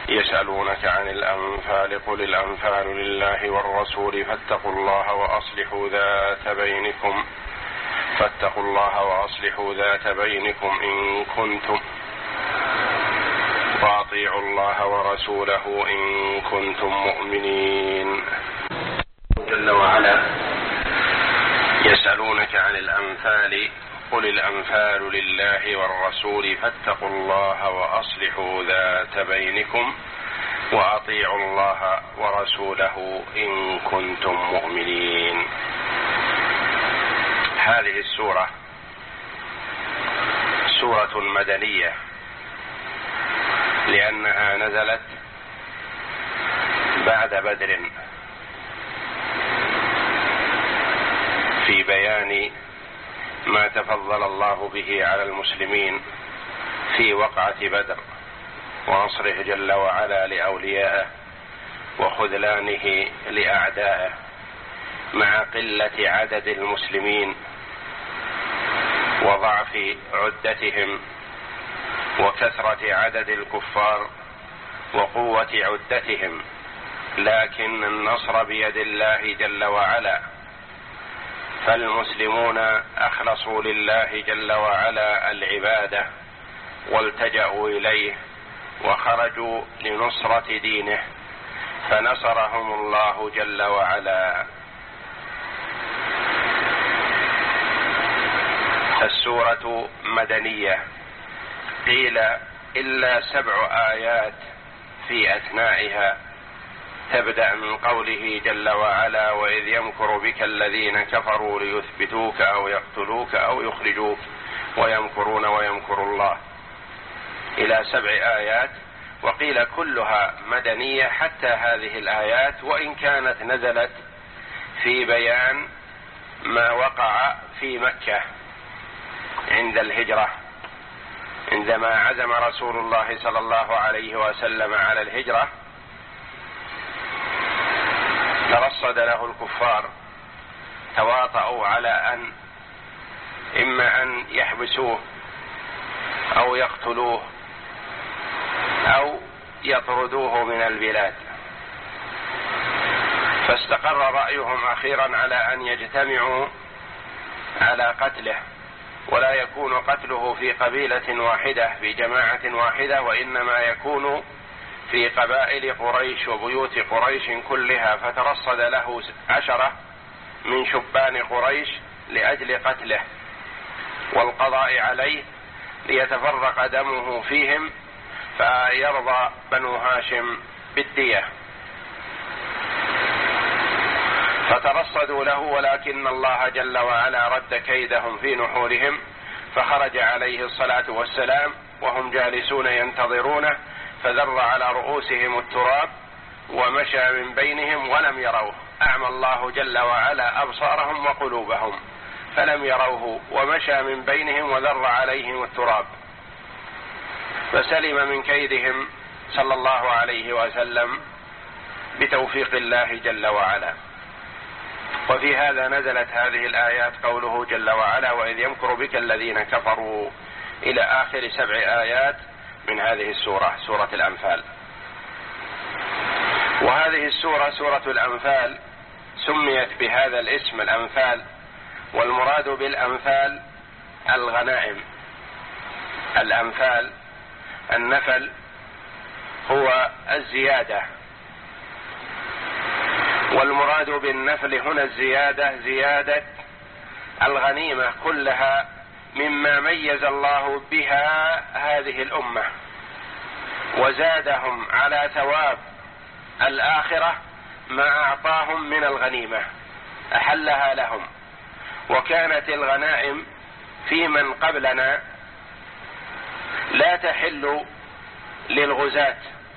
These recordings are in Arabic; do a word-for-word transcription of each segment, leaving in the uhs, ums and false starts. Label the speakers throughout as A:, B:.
A: يسألونك عن الأنفال قل الأنفال لله والرسول فاتقوا الله وأصلحوا ذات بينكم فاتقوا الله وأصلحوا ذات بينكم إن كنتم وأطيعوا الله ورسوله إن كنتم مؤمنين. جل وعلا يسألونك عن الأنفال قل الأنفال لله والرسول فاتقوا الله وأصلحوا ذات بينكم وأطيعوا الله ورسوله إن كنتم مؤمنين. هذه السورة سورة مدنية لأنها نزلت بعد بدر في بيان ما تفضل الله به على المسلمين في وقعة بدر ونصره جل وعلا لأوليائه وخذلانه لأعدائه مع قلة عدد المسلمين وضعف عدتهم وكثرة عدد الكفار وقوة عدتهم، لكن النصر بيد الله جل وعلا، فالمسلمون أخلصوا لله جل وعلا العبادة والتجأوا إليه وخرجوا لنصرة دينه فنصرهم الله جل وعلا. السورة مدنية، قيل إلا سبع آيات في أثنائها تبدأ من قوله جل وعلا وإذ يمكر بك الذين كفروا ليثبتوك أو يقتلوك أو يخرجوك ويمكرون ويمكر الله، إلى سبع آيات، وقيل كلها مدنية حتى هذه الآيات، وإن كانت نزلت في بيان ما وقع في مكة عند الهجرة عندما عزم رسول الله صلى الله عليه وسلم على الهجرة ترصد له الكفار، تواطؤوا على أن إما أن يحبسوه أو يقتلوه أو يطردوه من البلاد، فاستقر رأيهم أخيرا على أن يجتمعوا على قتله، ولا يكون قتله في قبيلة واحدة في جماعة واحدة، وإنما يكون في قبائل قريش وبيوت قريش كلها، فترصد له عشرة من شبان قريش لأجل قتله والقضاء عليه ليتفرق دمه فيهم فيرضى بنو هاشم بالدية، فترصدوا له، ولكن الله جل وعلا رد كيدهم في نحورهم، فخرج عليه الصلاة والسلام وهم جالسون ينتظرونه فذر على رؤوسهم التراب ومشى من بينهم ولم يروه، أعمى الله جل وعلا أبصارهم وقلوبهم فلم يروه، ومشى من بينهم وذر عليهم التراب، فسلم من كيدهم صلى الله عليه وسلم بتوفيق الله جل وعلا. وفي هذا نزلت هذه الآيات، قوله جل وعلا وإذ يمكر بك الذين كفروا، إلى آخر سبع آيات من هذه السورة، سورة الأنفال. وهذه السورة سورة الأنفال سميت بهذا الاسم الأنفال، والمراد بالأنفال الغنائم. الأنفال النفل هو الزيادة، والمراد بالنفل هنا الزيادة زيادة الغنيمة كلها مما ميز الله بها هذه الأمة وزادهم على ثواب الآخرة ما أعطاهم من الغنيمة أحلها لهم. وكانت الغنائم في من قبلنا لا تحل للغزاة،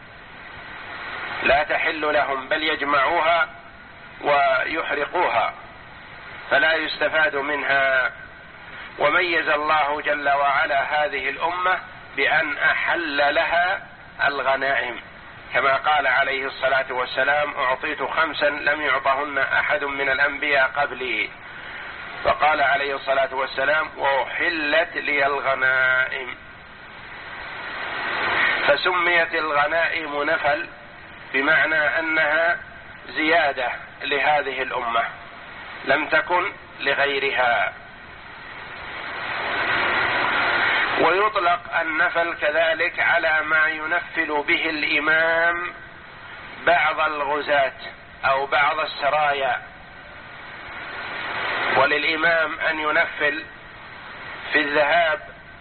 A: لا تحل لهم، بل يجمعوها ويحرقوها فلا يستفاد منها. وميز الله جل وعلا هذه الأمة بأن أحل لها الغنائم، كما قال عليه الصلاة والسلام أعطيت خمسا لم يعطهن أحد من الأنبياء قبلي، فقال عليه الصلاة والسلام وأحلت لي الغنائم. فسميت الغنائم نفل بمعنى أنها زيادة لهذه الأمة لم تكن لغيرها. ويطلق النفل كذلك على ما ينفل به الإمام بعض الغزاة أو بعض السرايا. وللإمام أن ينفل في الذهاب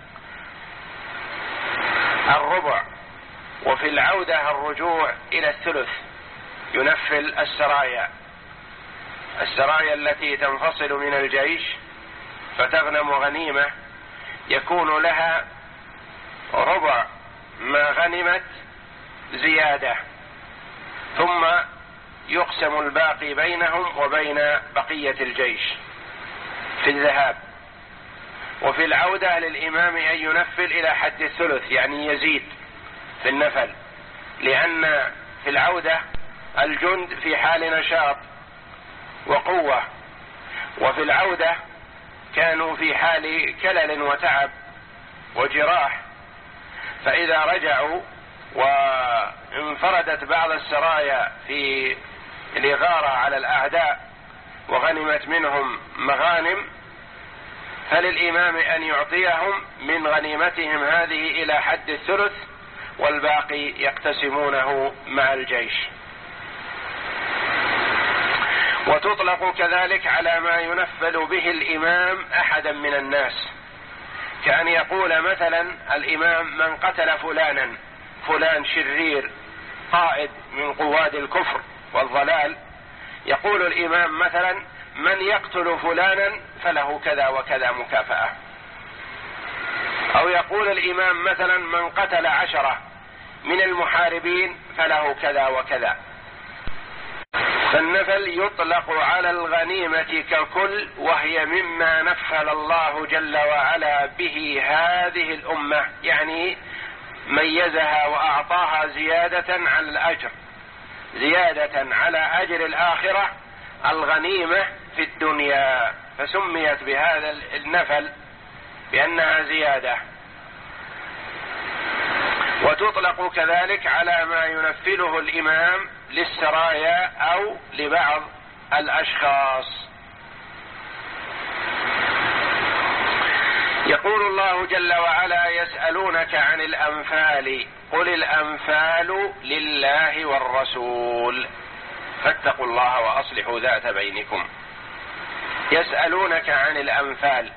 A: الربع، وفي العودة الرجوع إلى الثلث. ينفل السرايا السرايا التي تنفصل من الجيش فتغنم غنيمة يكون لها ربع ما غنمت زيادة، ثم يقسم الباقي بينهم وبين بقية الجيش في الذهاب. وفي العودة للإمام أن ينفل إلى حد الثلث، يعني يزيد في النفل، لأن في العودة الجند في حال نشاط وقوة، وفي العودة كانوا في حال كلل وتعب وجراح، فإذا رجعوا وانفردت بعض السرايا في الإغارة على الأعداء وغنمت منهم مغانم، فللإمام أن يعطيهم من غنيمتهم هذه إلى حد الثلث، والباقي يقتسمونه مع الجيش. وتطلق كذلك على ما ينفل به الإمام أحدا من الناس، كأن يقول مثلا الإمام: من قتل فلانا، فلان شرير قائد من قواد الكفر والضلال، يقول الإمام مثلا: من يقتل فلانا فله كذا وكذا مكافأة. أو يقول الإمام مثلا: من قتل عشرة من المحاربين فله كذا وكذا. فالنفل يطلق على الغنيمة ككل، وهي مما نفل الله جل وعلا به هذه الأمة، يعني ميزها وأعطاها زيادة على الأجر، زيادة على أجر الآخرة الغنيمة في الدنيا، فسميت بهذا النفل بأنها زيادة. وتطلق كذلك على ما ينفله الإمام للسرايا أو لبعض الأشخاص. يقول الله جل وعلا: يسألونك عن الأنفال قل الأنفال لله والرسول فاتقوا الله وأصلحوا ذات بينكم. يسألونك عن الأنفال،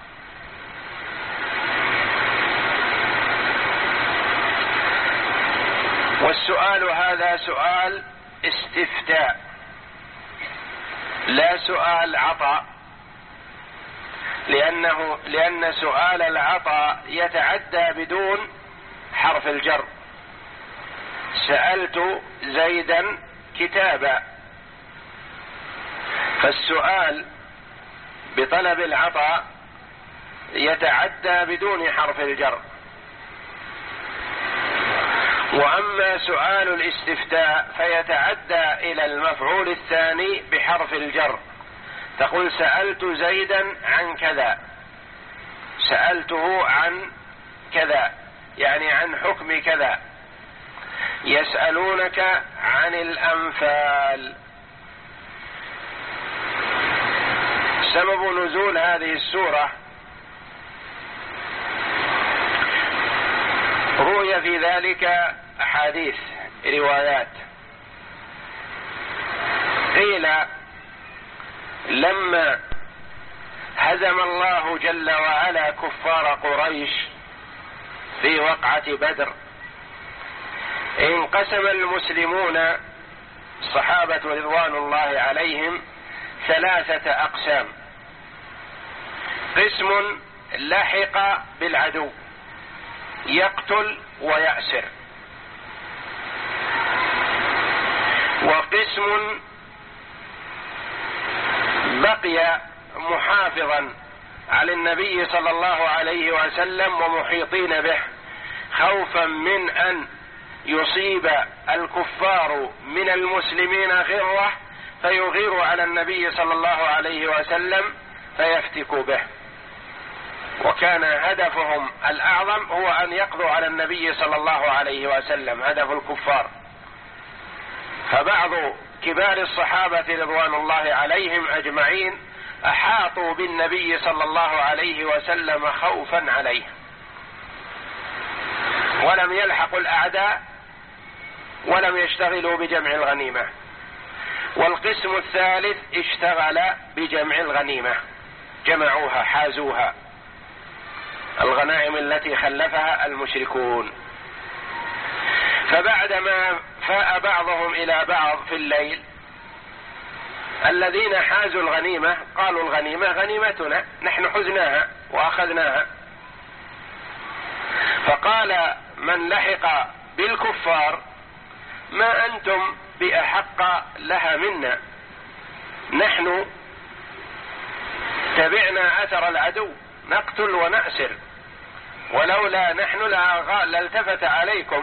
A: والسؤال هذا سؤال استفتاء لا سؤال عطاء، لأنه لأن سؤال العطاء يتعدى بدون حرف الجر. سألت زيدا كتابا، فالسؤال بطلب العطاء يتعدى بدون حرف الجر. وأما سؤال الاستفتاء فيتعدى إلى المفعول الثاني بحرف الجر. تقول: سألت زيدا عن كذا، سألته عن كذا، يعني عن حكم كذا. يسألونك عن الأنفال. سبب نزول هذه السورة روي في ذلك أحاديث روايات. قيل: لما هزم الله جل وعلا كفار قريش في وقعة بدر انقسم المسلمون الصحابة رضوان الله عليهم ثلاثة أقسام: قسم لحق بالعدو يقتل ويأسر، وقسم بقي محافظا على النبي صلى الله عليه وسلم ومحيطين به خوفا من أن يصيب الكفار من المسلمين غرة فيغيروا على النبي صلى الله عليه وسلم فيفتكوا به. وكان هدفهم الأعظم هو أن يقضوا على النبي صلى الله عليه وسلم، هدف الكفار. فبعض كبار الصحابة رضوان الله عليهم أجمعين أحاطوا بالنبي صلى الله عليه وسلم خوفا عليه، ولم يلحقوا الأعداء ولم يشتغلوا بجمع الغنيمة. والقسم الثالث اشتغل بجمع الغنيمة، جمعوها حازوها، الغنائم التي خلفها المشركون. فبعدما فاء بعضهم إلى بعض في الليل، الذين حازوا الغنيمة قالوا الغنيمة غنيمتنا، نحن حزناها وأخذناها. فقال من لحق بالكفار ما أنتم بأحق لها منا، نحن تبعنا أثر العدو نقتل ونأسر، ولولا نحن لالتفت عليكم،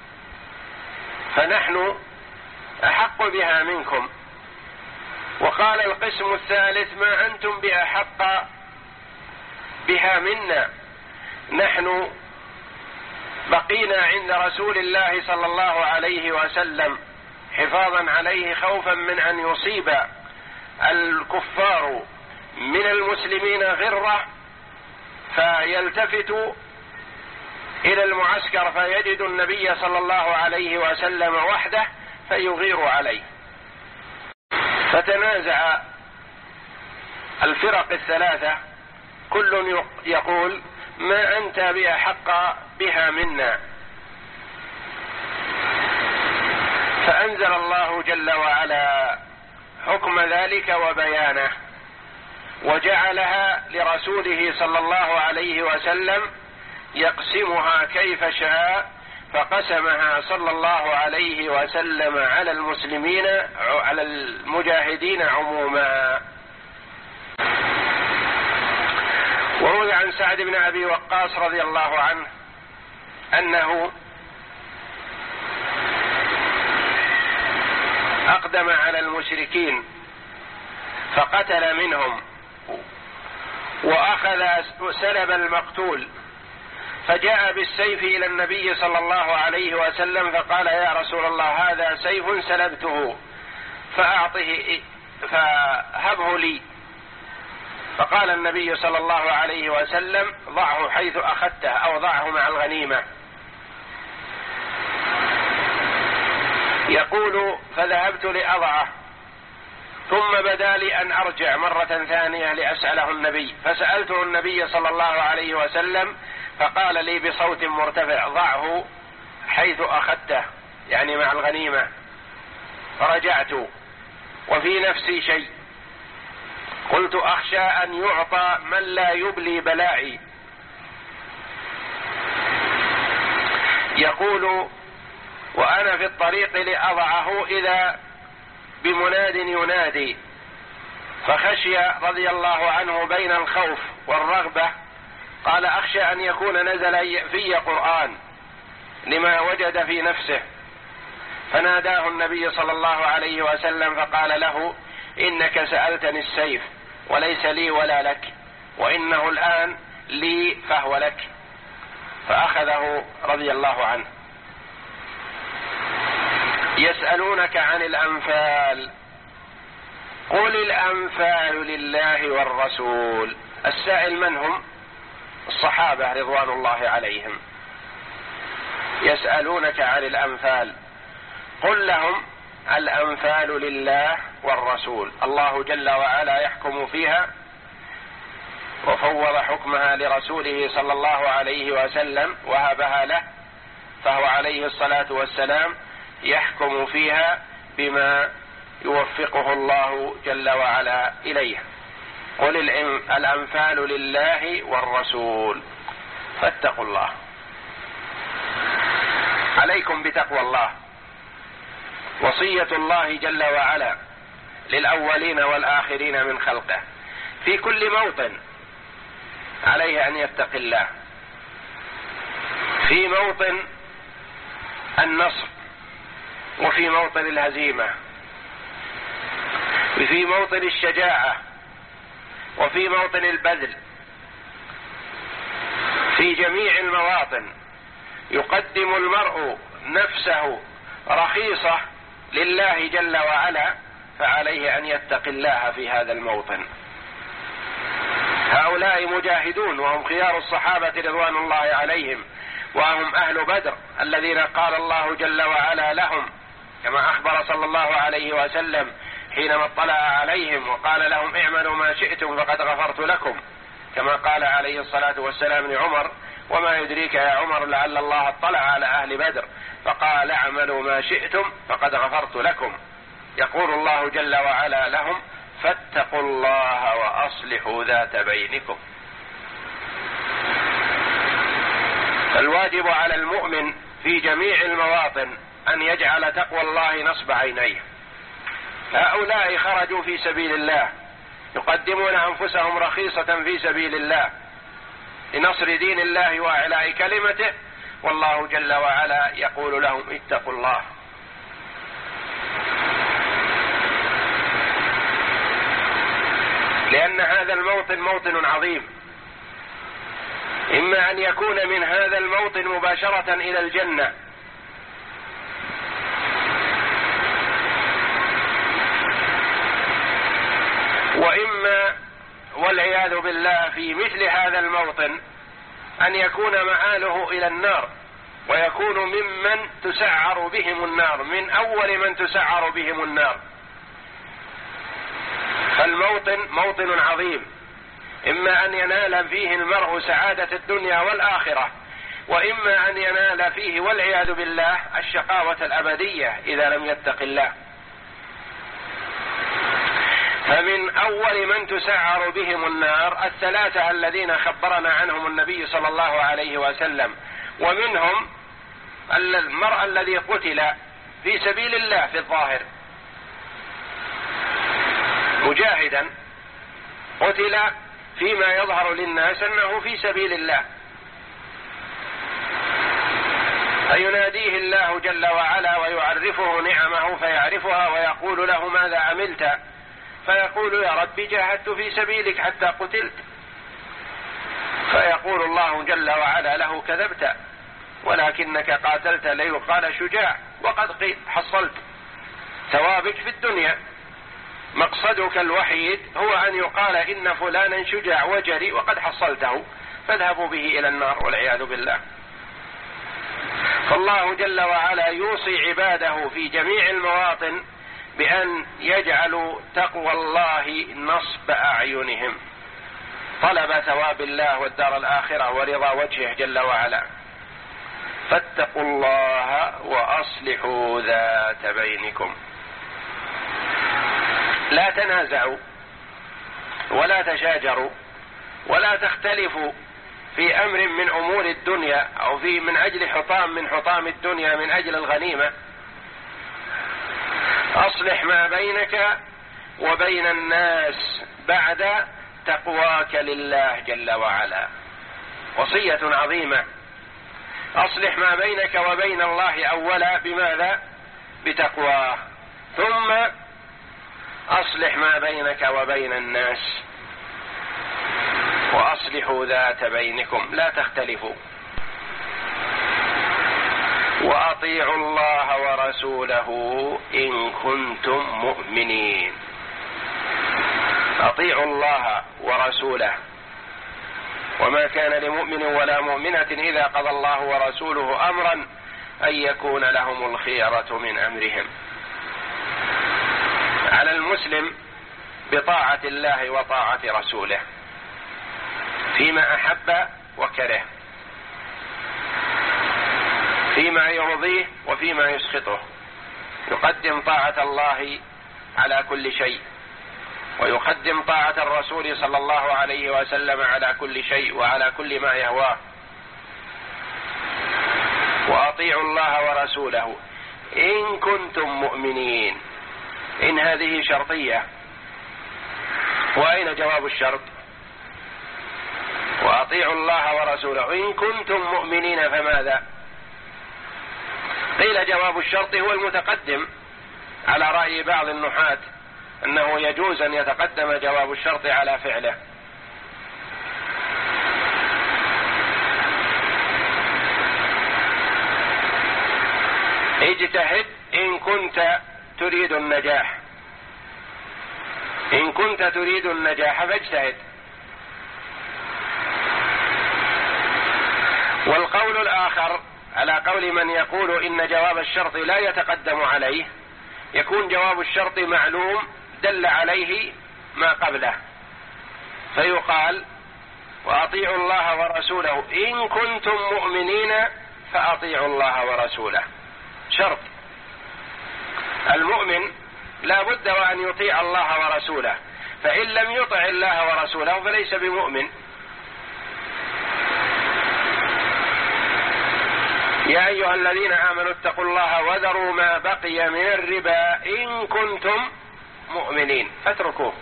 A: فنحن أحق بها منكم. وقال القسم الثالث ما أنتم بأحق بها منا، نحن بقينا عند رسول الله صلى الله عليه وسلم حفاظا عليه خوفا من أن يصيب الكفار من المسلمين غرة فيلتفتوا إلى المعسكر فيجد النبي صلى الله عليه وسلم وحده فيغير عليه. فتنازع الفرق الثلاثة، كل يقول ما أنت بأحق بها منا. فأنزل الله جل وعلا حكم ذلك وبيانه، وجعلها لرسوله صلى الله عليه وسلم يقسمها كيف شاء، فقسمها صلى الله عليه وسلم على المسلمين على المجاهدين عموما. وروي عن سعد بن أبي وقاص رضي الله عنه أنه أقدم على المشركين فقتل منهم وأخذ سلب المقتول، فجاء بالسيف إلى النبي صلى الله عليه وسلم فقال يا رسول الله هذا سيف سلبته فأعطه فهبه لي. فقال النبي صلى الله عليه وسلم ضعه حيث أخذته أو ضعه مع الغنيمة. يقول فذهبت لأضعه ثم بدا لي أن أرجع مرة ثانية لأسأله النبي، فسألته النبي صلى الله عليه وسلم فقال لي بصوت مرتفع ضعه حيث أخذته، يعني مع الغنيمة. فرجعت وفي نفسي شيء، قلت أخشى أن يعطى من لا يبلي بلاعي. يقول وأنا في الطريق لأضعه إذا بمناد ينادي، فخشي رضي الله عنه بين الخوف والرغبة، قال أخشى أن يكون نزل في قرآن لما وجد في نفسه، فناداه النبي صلى الله عليه وسلم فقال له إنك سألتني السيف وليس لي ولا لك، وإنه الآن لي فهو لك، فأخذه رضي الله عنه. يسألونك عن الأنفال قل الأنفال لله والرسول. السائل من هم؟ الصحابة رضوان الله عليهم. يسألونك عن الأنفال قل لهم الأنفال لله والرسول، الله جل وعلا يحكم فيها وفوض حكمها لرسوله صلى الله عليه وسلم وهبها له، فهو عليه الصلاة والسلام يحكم فيها بما يوفقه الله جل وعلا إليه. قل الأنفال لله والرسول فاتقوا الله. عليكم بتقوى الله، وصية الله جل وعلا للأولين والآخرين من خلقه، في كل موطن عليه أن يتقي الله، في موطن النصر وفي موطن الهزيمة، وفي موطن الشجاعة وفي موطن البذل، في جميع المواطن يقدم المرء نفسه رخيصة لله جل وعلا، فعليه أن يتقي الله في هذا الموطن. هؤلاء مجاهدون وهم خيار الصحابة رضوان الله عليهم، وهم أهل بدر الذين قال الله جل وعلا لهم كما أخبر صلى الله عليه وسلم حينما اطلع عليهم وقال لهم اعملوا ما شئتم فقد غفرت لكم، كما قال عليه الصلاة والسلام لعمر وما يدريك يا عمر لعل الله اطلع على أهل بدر فقال اعملوا ما شئتم فقد غفرت لكم. يقول الله جل وعلا لهم فاتقوا الله وأصلحوا ذات بينكم. الواجب على المؤمن في جميع المواطن أن يجعل تقوى الله نصب عينيه. هؤلاء خرجوا في سبيل الله يقدمون أنفسهم رخيصة في سبيل الله لنصر دين الله وإعلاء كلمته، والله جل وعلا يقول لهم اتقوا الله. لأن هذا الموطن موطن عظيم، إما أن يكون من هذا الموطن مباشرة إلى الجنة، وإما والعياذ بالله في مثل هذا الموطن أن يكون مآله إلى النار، ويكون ممن تسعر بهم النار، من أول من تسعر بهم النار. فالموطن موطن عظيم، إما أن ينال فيه المرء سعادة الدنيا والآخرة، وإما أن ينال فيه والعياذ بالله الشقاوة الأبدية إذا لم يتق الله. فمن أول من تسعر بهم النار الثلاثة الذين خبرنا عنهم النبي صلى الله عليه وسلم، ومنهم المرء الذي قتل في سبيل الله في الظاهر مجاهدا، قتل فيما يظهر للناس أنه في سبيل الله، فيناديه الله جل وعلا ويعرفه نعمه فيعرفها ويقول له ماذا عملت؟ فيقول يا رب جاهدت في سبيلك حتى قتلت. فيقول الله جل وعلا له كذبت ولكنك قاتلت ليقال شجاع، وقد قيل حصلت ثوابك في الدنيا، مقصدك الوحيد هو أن يقال إن فلانا شجاع وجري وقد حصلته، فاذهبوا به إلى النار والعياذ بالله. فالله جل وعلا يوصي عباده في جميع المواطن بأن يجعلوا تقوى الله نصب أعينهم، طلب ثواب الله والدار الآخرة ورضا وجهه جل وعلا. فاتقوا الله وأصلحوا ذات بينكم. لا تنازعوا ولا تشاجروا ولا تختلفوا في أمر من أمور الدنيا أو في من أجل حطام من حطام الدنيا من أجل الغنيمة. أصلح ما بينك وبين الناس بعد تقواك لله جل وعلا، وصية عظيمة. أصلح ما بينك وبين الله أولا بماذا؟ بتقواه، ثم أصلح ما بينك وبين الناس، وأصلحوا ذات بينكم لا تختلفوا، وأطيعوا الله ورسوله إن كنتم مؤمنين. أطيعوا الله ورسوله، وما كان لمؤمن ولا مؤمنة إذا قضى الله ورسوله أمرا أن يكون لهم الخيرة من أمرهم. على المسلم بطاعة الله وطاعة رسوله فيما أحب وكره، فيما يرضيه وفيما يسخطه، يقدم طاعة الله على كل شيء، ويقدم طاعة الرسول صلى الله عليه وسلم على كل شيء وعلى كل ما يهواه. وأطيعوا الله ورسوله إن كنتم مؤمنين. إن هذه شرطية، وأين جواب الشرط؟ وأطيعوا الله ورسوله إن كنتم مؤمنين، فماذا؟ قيل جواب الشرط هو المتقدم على رأي بعض النحاة أنه يجوز أن يتقدم جواب الشرط على فعله. اجتهد إن كنت تريد النجاح، إن كنت تريد النجاح فاجتهد. والقول الآخر على قول من يقول إن جواب الشرط لا يتقدم عليه، يكون جواب الشرط معلوم دل عليه ما قبله، فيقال وأطيعوا الله ورسوله إن كنتم مؤمنين فأطيعوا الله ورسوله. شرط المؤمن لا بد وأن يطيع الله ورسوله، فإن لم يطع الله ورسوله فليس بمؤمن. يا أيها الذين آمنوا اتقوا الله وذروا ما بقي من الربا إن كنتم مؤمنين، فاتركوه.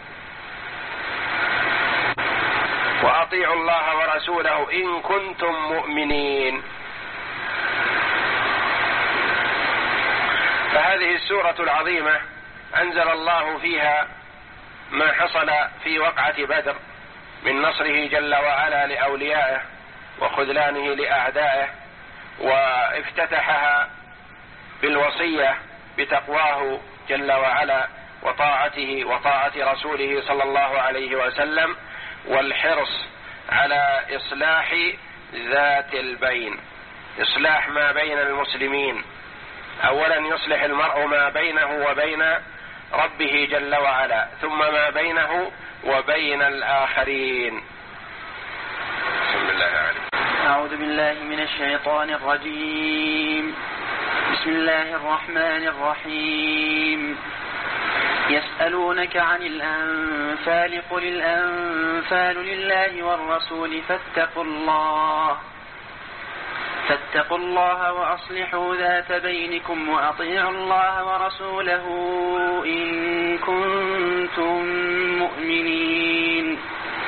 A: وأطيعوا الله ورسوله إن كنتم مؤمنين. فهذه السورة العظيمة أنزل الله فيها ما حصل في وقعة بدر من نصره جل وعلا لأوليائه وخذلانه لأعدائه، وافتتحها بالوصية بتقواه جل وعلا وطاعته وطاعة رسوله صلى الله عليه وسلم، والحرص على إصلاح ذات البين، إصلاح ما بين المسلمين. أولا يصلح المرء ما بينه وبين ربه جل وعلا، ثم ما بينه وبين الآخرين. بسم الله عليك.
B: أعوذ بالله من الشيطان الرجيم. بسم الله الرحمن الرحيم. يسألونك عن الأنفال قل الأنفال لله والرسول فاتقوا الله فاتقوا الله وأصلحوا ذات بينكم وأطيعوا الله ورسوله إن كنتم مؤمنين.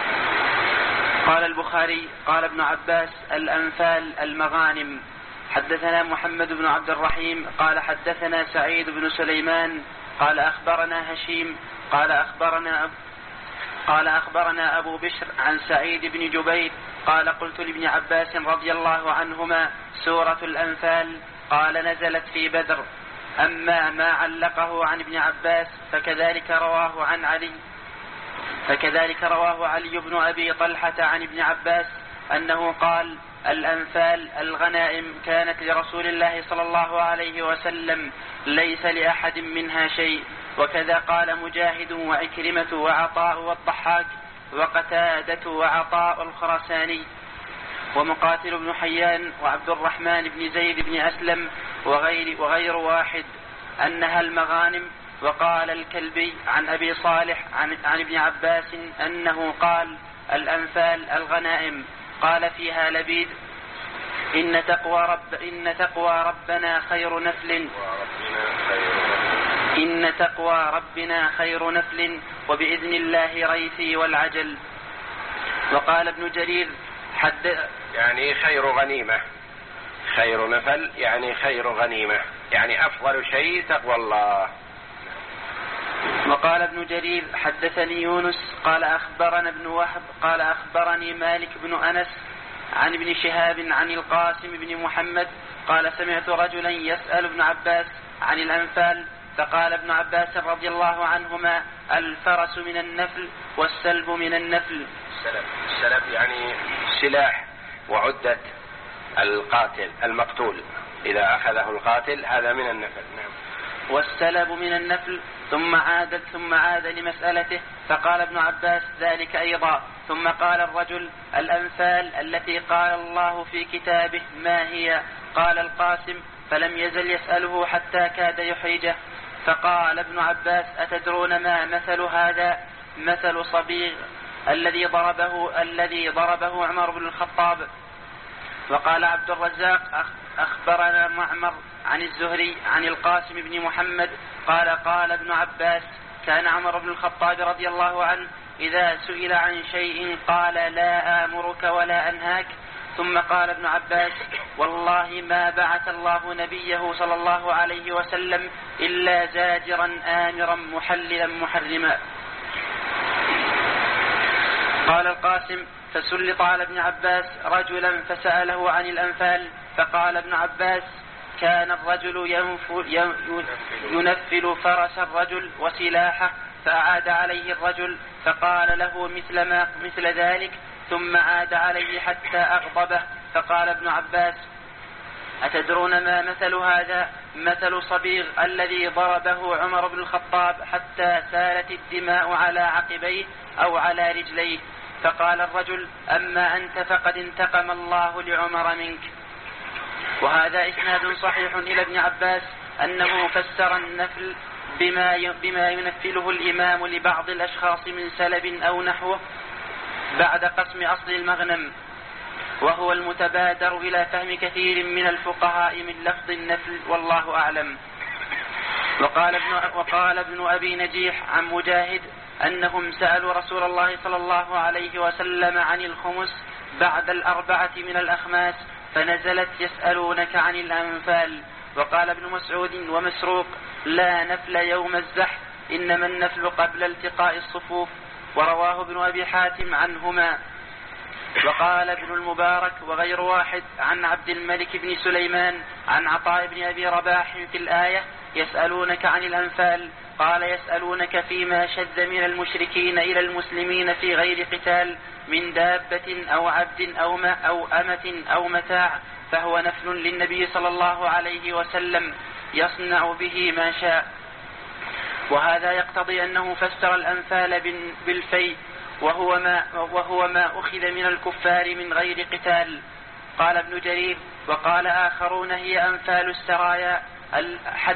B: قال البخاري قال ابن عباس الأنفال المغانم. حدثنا محمد بن عبد الرحيم قال حدثنا سعيد بن سليمان قال أخبرنا هشيم قال أخبرنا أب قال أخبرنا أبو بشر عن سعيد بن جبير قال قلت لابن عباس رضي الله عنهما سورة الأنفال؟ قال نزلت في بدر. أما ما علقه عن ابن عباس فكذلك رواه عن علي فكذلك رواه علي بن أبي طلحة عن ابن عباس أنه قال الأنفال الغنائم كانت لرسول الله صلى الله عليه وسلم ليس لأحد منها شيء. وكذا قال مجاهد وعكرمة وعطاء والضحاك وقتادة وعطاء الخرساني ومقاتل بن حيان وعبد الرحمن بن زيد بن أسلم وغير, وغير واحد أنها المغانم. وقال الكلبي عن أبي صالح عن, عن ابن عباس أنه قال الأنفال الغنائم. قال فيها لبيد إن تقوى, رب إن تقوى ربنا خير نفل إن تقوى ربنا خير نفل وبإذن الله ريثي والعجل. وقال ابن جرير حد
A: يعني خير غنيمة، خير نفل يعني خير غنيمة، يعني أفضل شيء تقوى الله.
B: وقال ابن جرير حدثني يونس قال أخبرنا ابن وهب قال أخبرني مالك بن أنس عن ابن شهاب عن القاسم بن محمد قال سمعت رجلا يسأل ابن عباس عن الأنفال فقال ابن عباس رضي الله عنهما الفرس من النفل والسلب من النفل.
A: السلب, السلب يعني سلاح وعدة القاتل المقتول إذا أخذه القاتل هذا من النفل. نعم.
B: والسلب من النفل. ثم عاد ثم عاد لمسألته فقال ابن عباس ذلك أيضا. ثم قال الرجل الأنفال التي قال الله في كتابه ما هي؟ قال القاسم فلم يزل يسأله حتى كاد يحرجه. فقال ابن عباس أتدرون ما مثل هذا؟ مثل صبيغ الذي ضربه الذي ضربه عمر بن الخطاب. وقال عبد الرزاق أخبرنا معمر عن الزهري عن القاسم بن محمد قال قال ابن عباس كان عمر بن الخطاب رضي الله عنه إذا سئل عن شيء قال لا آمرك ولا أنهاك. ثم قال ابن عباس والله ما بعث الله نبيه صلى الله عليه وسلم إلا زاجرا آمرا محللا محرما. قال القاسم فسلط على ابن عباس رجلا فسأله عن الأنفال فقال ابن عباس كان الرجل ينفل فرس الرجل وسلاحه فأعاد عليه الرجل فقال له مثل, ما مثل ذلك ثم عاد عليه حتى أغضبه. فقال ابن عباس: أتدرون ما مثل هذا؟ مثل صبيغ الذي ضربه عمر بن الخطاب حتى سالت الدماء على عقبيه أو على رجليه. فقال الرجل: أما أنت فقد انتقم الله لعمر منك. وهذا إسناد صحيح إلى ابن عباس أنه فسر النفل بما بما ينفله الإمام لبعض الأشخاص من سلب أو نحوه بعد قسم أصل المغنم، وهو المتبادر إلى فهم كثير من الفقهاء من لفظ النفل، والله أعلم. وقال ابن, وقال ابن أبي نجيح عن مجاهد أنهم سألوا رسول الله صلى الله عليه وسلم عن الخمس بعد الأربعة من الأخماس فنزلت: يسألونك عن الأنفال. وقال ابن مسعود ومسروق: لا نفل يوم الزحف، إنما النفل قبل التقاء الصفوف. ورواه ابن أبي حاتم عنهما. وقال ابن المبارك وغير واحد عن عبد الملك بن سليمان عن عطاء بن أبي رباح في الآية: يسألونك عن الأنفال، قال: يسألونك فيما شذ من المشركين إلى المسلمين في غير قتال من دابة أو عبد أو, ما أو أمة أو متاع، فهو نفل للنبي صلى الله عليه وسلم يصنع به ما شاء. وهذا يقتضي أنه فسر الأنفال بالفيء، وهو ما, وهو ما أخذ من الكفار من غير قتال. قال ابن جرير: وقال آخرون: هي أنفال السرايا. الحد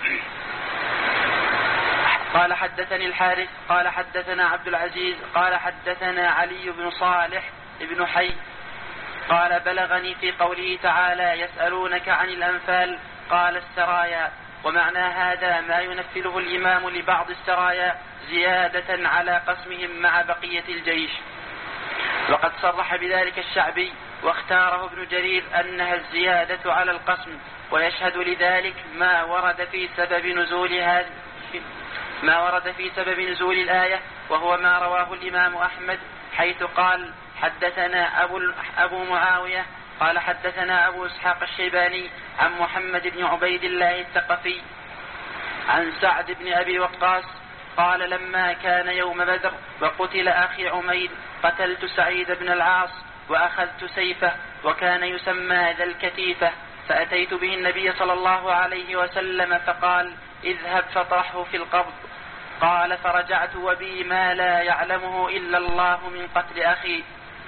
B: قال حدثني الحارث قال حدثنا عبد العزيز قال حدثنا علي بن صالح بن حي قال: بلغني في قوله تعالى: يسألونك عن الأنفال، قال: السرايا. ومعنى هذا ما ينفله الإمام لبعض السرايا زيادة على قسمهم مع بقية الجيش. وقد صرح بذلك الشعبي، واختاره ابن جرير أنها الزيادة على القسم، ويشهد لذلك ما ورد في سبب نزول هذه ما ورد في سبب نزول الآية، وهو ما رواه الإمام أحمد حيث قال: حدثنا أبو, أبو معاوية قال حدثنا أبو إسحاق الشيباني عن محمد بن عبيد الله الثقفي عن سعد بن أبي وقاص قال: لما كان يوم بدر وقتل أخي عمير قتلت سعيد بن العاص وأخذت سيفه وكان يسمى ذا الكتيفة، فأتيت به النبي صلى الله عليه وسلم فقال: اذهب فطرحه في القبض. قال: فرجعت وبي ما لا يعلمه إلا الله من قتل أخي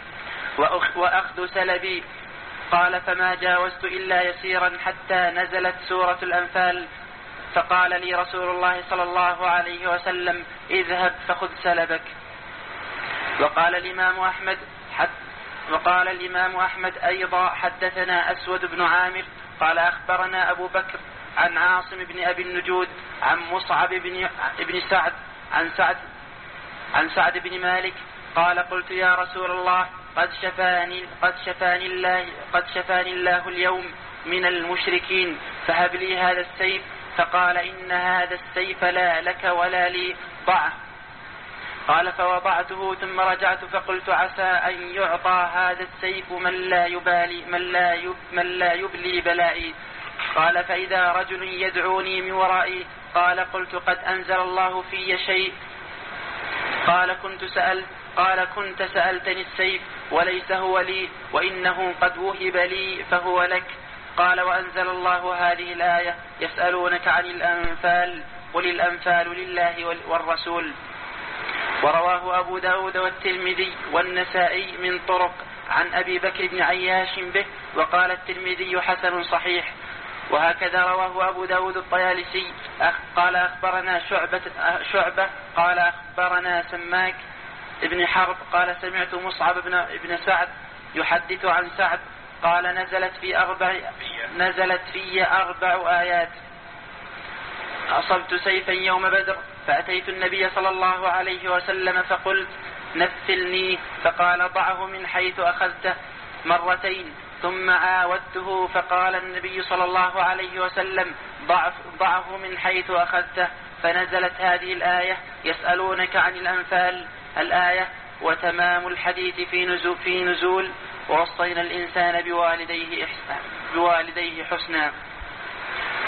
B: وأخذ سلبي. قال: فما جاوزت إلا يسيرا حتى نزلت سورة الأنفال، فقال لي رسول الله صلى الله عليه وسلم: اذهب فخذ سلبك. وقال الإمام أحمد حد وقال الإمام أحمد أيضا: حدثنا أسود بن عامر قال: أخبرنا أبو بكر عن عاصم بن أبي النجود عن مصعب بن, بن سعد عن سعد عن سعد بن مالك قال: قلت يا رسول الله قد شفاني قد شفاني الله قد شفاني الله اليوم من المشركين، فهب لي هذا السيف. فقال: إن هذا السيف لا لك ولا لي، ضعه. قال: فوضعته ثم رجعت فقلت: عسى أن يعطى هذا السيف من لا يبالي من لا يب من لا يبلي بلائي. قال: فإذا رجل يدعوني من ورائي. قال: قلت: قد أنزل الله في شيء. قال: كنت سألت قال: كنت سألتني السيف وليس هو لي، وإنه قد وهب لي فهو لك. قال: وأنزل الله هذه الآية: يسألونك عن الأنفال، قل الأنفال لله والرسول. ورواه أبو داود والترمذي والنسائي من طرق عن أبي بكر بن عياش به، وقال الترمذي: حسن صحيح. وهكذا رواه أبو داود الطيالسي قال: أخبرنا شعبة, شعبة قال: أخبرنا سماك ابن حرب قال: سمعت مصعب بن, بن سعد يحدث عن سعد قال: نزلت في أربع نزلت في أربع آيات: أصبت سيفا يوم بدر فأتيت النبي صلى الله عليه وسلم فقلت: نفلني، فقال: ضعه من حيث أخذته مرتين، ثم عاودته فقال النبي صلى الله عليه وسلم: ضعه من حيث أخذته، فنزلت هذه الآية: يسألونك عن الأنفال الآية. وتمام الحديث في نزول, في نزول ووصينا الإنسان بوالديه, بوالديه حسنا.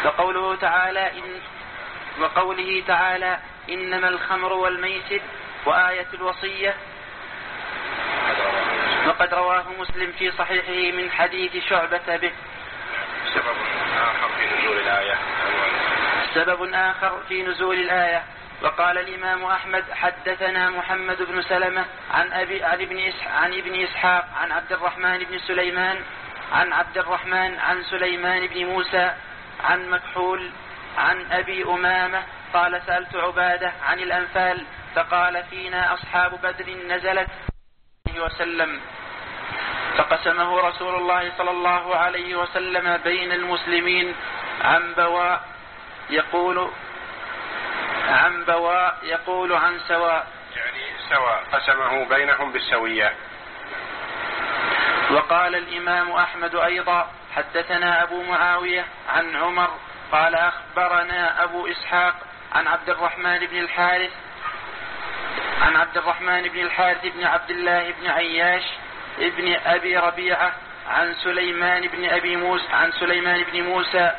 B: وقوله تعالى إن وقوله تعالى إنما الخمر والميسر وآية الوصية. وقد رواه مسلم في صحيحه من حديث شعبة به.
A: سبب آخر في نزول الآية
B: سبب آخر في نزول الآية. وقال الإمام أحمد حدثنا محمد بن سلمة عن أبي عن ابن عن ابن إسحاق عن عبد الرحمن بن سليمان عن عبد الرحمن عن سليمان بن موسى عن مكحول عن أبي أمامة قال سألت عبادة عن الأنفال فقال فينا أصحاب بدر نزلت وسلم فقسمه رسول الله صلى الله عليه وسلم بين المسلمين عن بواء يقول عن بواء يقول عن سواء،
A: يعني سواء، قسمه بينهم بالسوية.
B: وقال الإمام أحمد أيضا حدثنا أبو معاوية عن عمر قال أخبرنا أبو إسحاق عن عبد الرحمن بن الحارث عن عبد الرحمن بن الحارث بن عبد الله بن عياش ابن أبي ربيعة عن سليمان بن أبي موسى عن سليمان بن موسى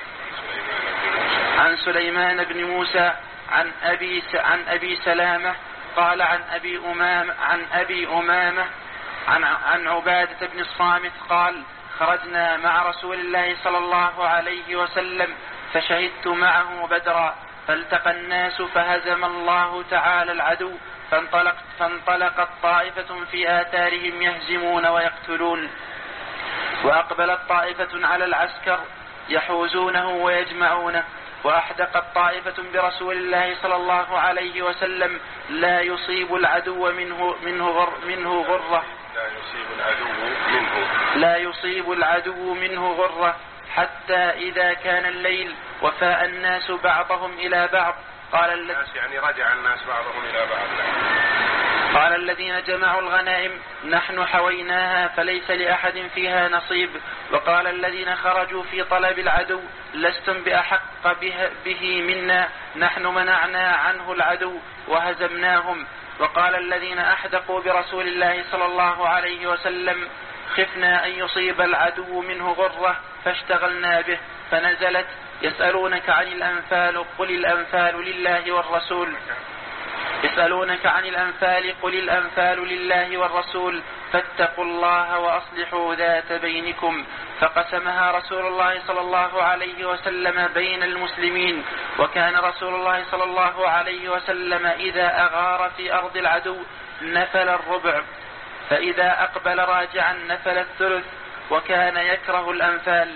B: عن سليمان بن موسى عن أبي عن أبي سلامة قال عن أبي أمامة عن أبي أمامة عن عن عبادة بن الصامت قال خرجنا مع رسول الله صلى الله عليه وسلم فشهدت معه بدرا فالتقى الناس فهزم الله تعالى العدو فانطلقت فانطلقت طائفة في آثارهم يهزمون ويقتلون وأقبلت طائفة على العسكر يحوزونه ويجمعونه وأحدقت طائفة برسول الله صلى الله عليه وسلم لا يصيب العدو منه منه غر منه غرة
A: لا يصيب العدو منه
B: لا يصيب العدو منه غرة حتى إذا كان الليل وفاء الناس بعضهم إلى بعض قال
A: الناس يعني رجع الناس بعضهم إلى بعض.
B: قال الذين جمعوا الغنائم نحن حويناها فليس لأحد فيها نصيب. وقال الذين خرجوا في طلب العدو لستم بأحق به, به منا نحن منعنا عنه العدو وهزمناهم. وقال الذين أحدقوا برسول الله صلى الله عليه وسلم خفنا أن يصيب العدو منه غرة فاشتغلنا به فنزلت يسألونك عن الأنفال قل الأنفال لله والرسول يسألونك عن الأنفال قل الأنفال لله والرسول فاتقوا الله وأصلحوا ذات بينكم. فقسمها رسول الله صلى الله عليه وسلم بين المسلمين. وكان رسول الله صلى الله عليه وسلم إذا أغار في أرض العدو نفل الربع فإذا أقبل راجعا نفل الثلث وكان يكره الأنفال.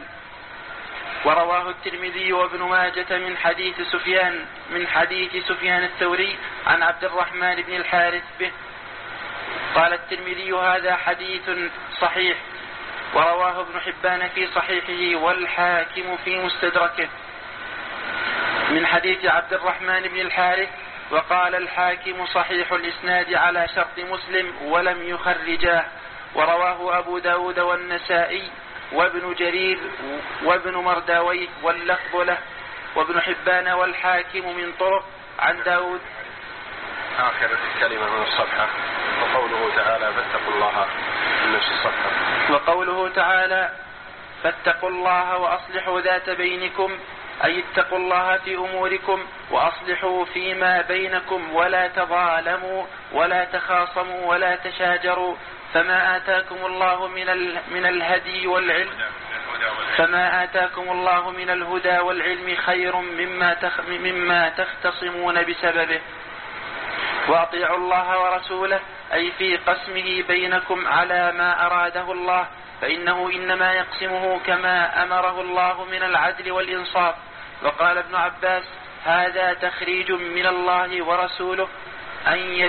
B: ورواه الترمذي وابن ماجة من حديث سفيان من حديث سفيان الثوري عن عبد الرحمن بن الحارث به. قال الترمذي هذا حديث صحيح. ورواه ابن حبان في صحيحه والحاكم في مستدركه من حديث عبد الرحمن بن الحارث. وقال الحاكم صحيح الإسناد على شرط مسلم ولم يخرجاه. ورواه أبو داود والنسائي وابن جرير وابن مرداويه واللفظ له وابن حبان والحاكم من طرق عن داود.
A: آخر الكلمة من الصفحة. وقوله تعالى فاتقوا الله في نفس الصفحة.
B: وقوله تعالى فاتقوا الله وأصلحوا ذات بينكم أي اتقوا الله في أموركم وأصلحوا فيما بينكم ولا تظالموا ولا تخاصموا ولا تشاجروا فما آتاكم الله من من الهدي والعلم فما آتاكم الله من الهدى والعلم خير مما تخ مما تختصمون بسببه. وأطيعوا الله ورسوله أي في قسمه بينكم على ما أراده الله فإنه إنما يقسمه كما أمره الله من العدل والإنصاف. وقال ابن عباس هذا تخريج من الله ورسوله أن يت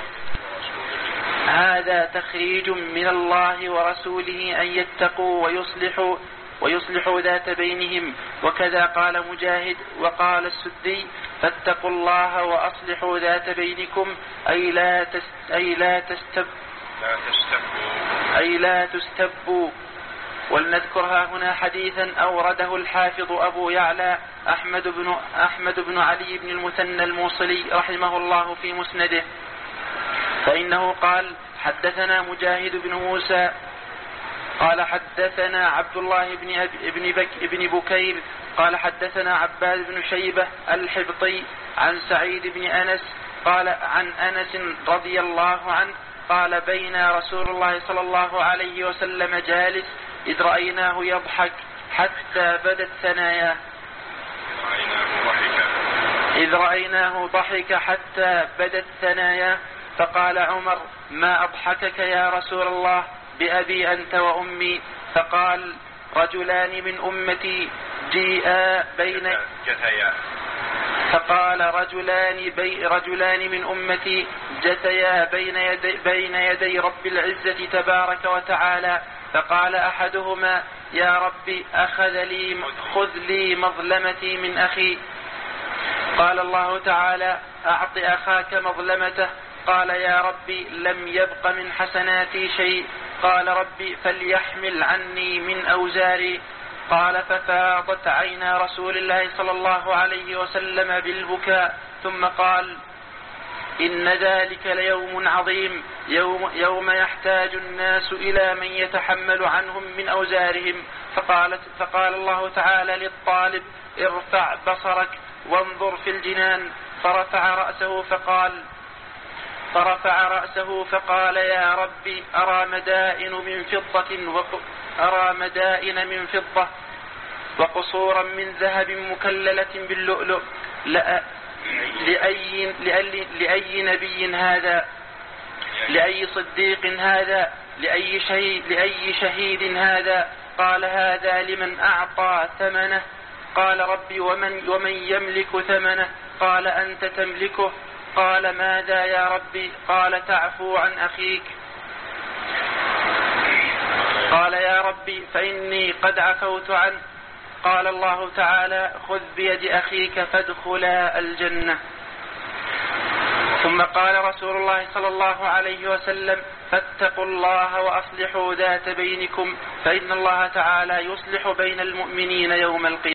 B: هذا تخريج من الله ورسوله أن يتقوا ويصلحوا ويصلحوا ذات بينهم. وكذا قال مجاهد. وقال السدي فاتقوا الله وأصلحوا ذات بينكم أي لا تست أي لا تستب
A: لا تستبوا
B: أي لا تستبوا. ولنذكرها هنا حديثا أورده الحافظ أبو يعلى أحمد بن أحمد بن علي بن المثنى الموصلي رحمه الله في مسنده فإنه قال حدثنا مجاهد بن موسى قال حدثنا عبد الله بن ابن بك ابن بكير قال حدثنا عباد بن شيبة الحبطي عن سعيد بن أنس قال عن أنس رضي الله عنه قال بين رسول الله صلى الله عليه وسلم جالس إذ رأيناه يضحك حتى بدت ثناياه إذ رأيناه ضحك حتى بدت ثناياه فقال عمر ما أضحكك يا رسول الله بأبي أنت وأمي؟ فقال رجلان من أمتي جيءا بين
A: جثيا
B: فقال رجلان, بي رجلان من أمتي جثيا بين يدي, بين يدي رب العزة تبارك وتعالى. فقال أحدهما يا ربي أخذ لي خذ لي مظلمتي من أخي. قال الله تعالى أعط أخاك مظلمته. قال يا ربي لم يبق من حسناتي شيء. قال ربي فليحمل عني من أوزاري. قال ففاضت عينا رسول الله صلى الله عليه وسلم بالبكاء ثم قال إن ذلك ليوم عظيم يوم, يوم يحتاج الناس إلى من يتحمل عنهم من أوزارهم. فقالت فقال الله تعالى للطالب ارفع بصرك وانظر في الجنان. فرفع رأسه فقال فرفع رأسه فقال يا ربي أرى مدائن من فضة أرى مدائن من فضة وقصورا من ذهب مكللة باللؤلؤ لأي, لأي, لأي نبي هذا؟ لأي صديق هذا؟ لأي شهيد, لأي شهيد هذا؟ قال هذا لمن أعطى ثمنه. قال ربي ومن, ومن يملك ثمنه؟ قال أنت تملكه. قال ماذا يا ربي؟ قال تعفو عن أخيك. قال يا ربي فإني قد عفوت عنه. قال الله تعالى خذ بيد أخيك فادخلا الجنة. ثم قال رسول الله صلى الله عليه وسلم فاتقوا الله وأصلحوا ذات بينكم فإن الله تعالى يصلح بين المؤمنين يوم القيامة.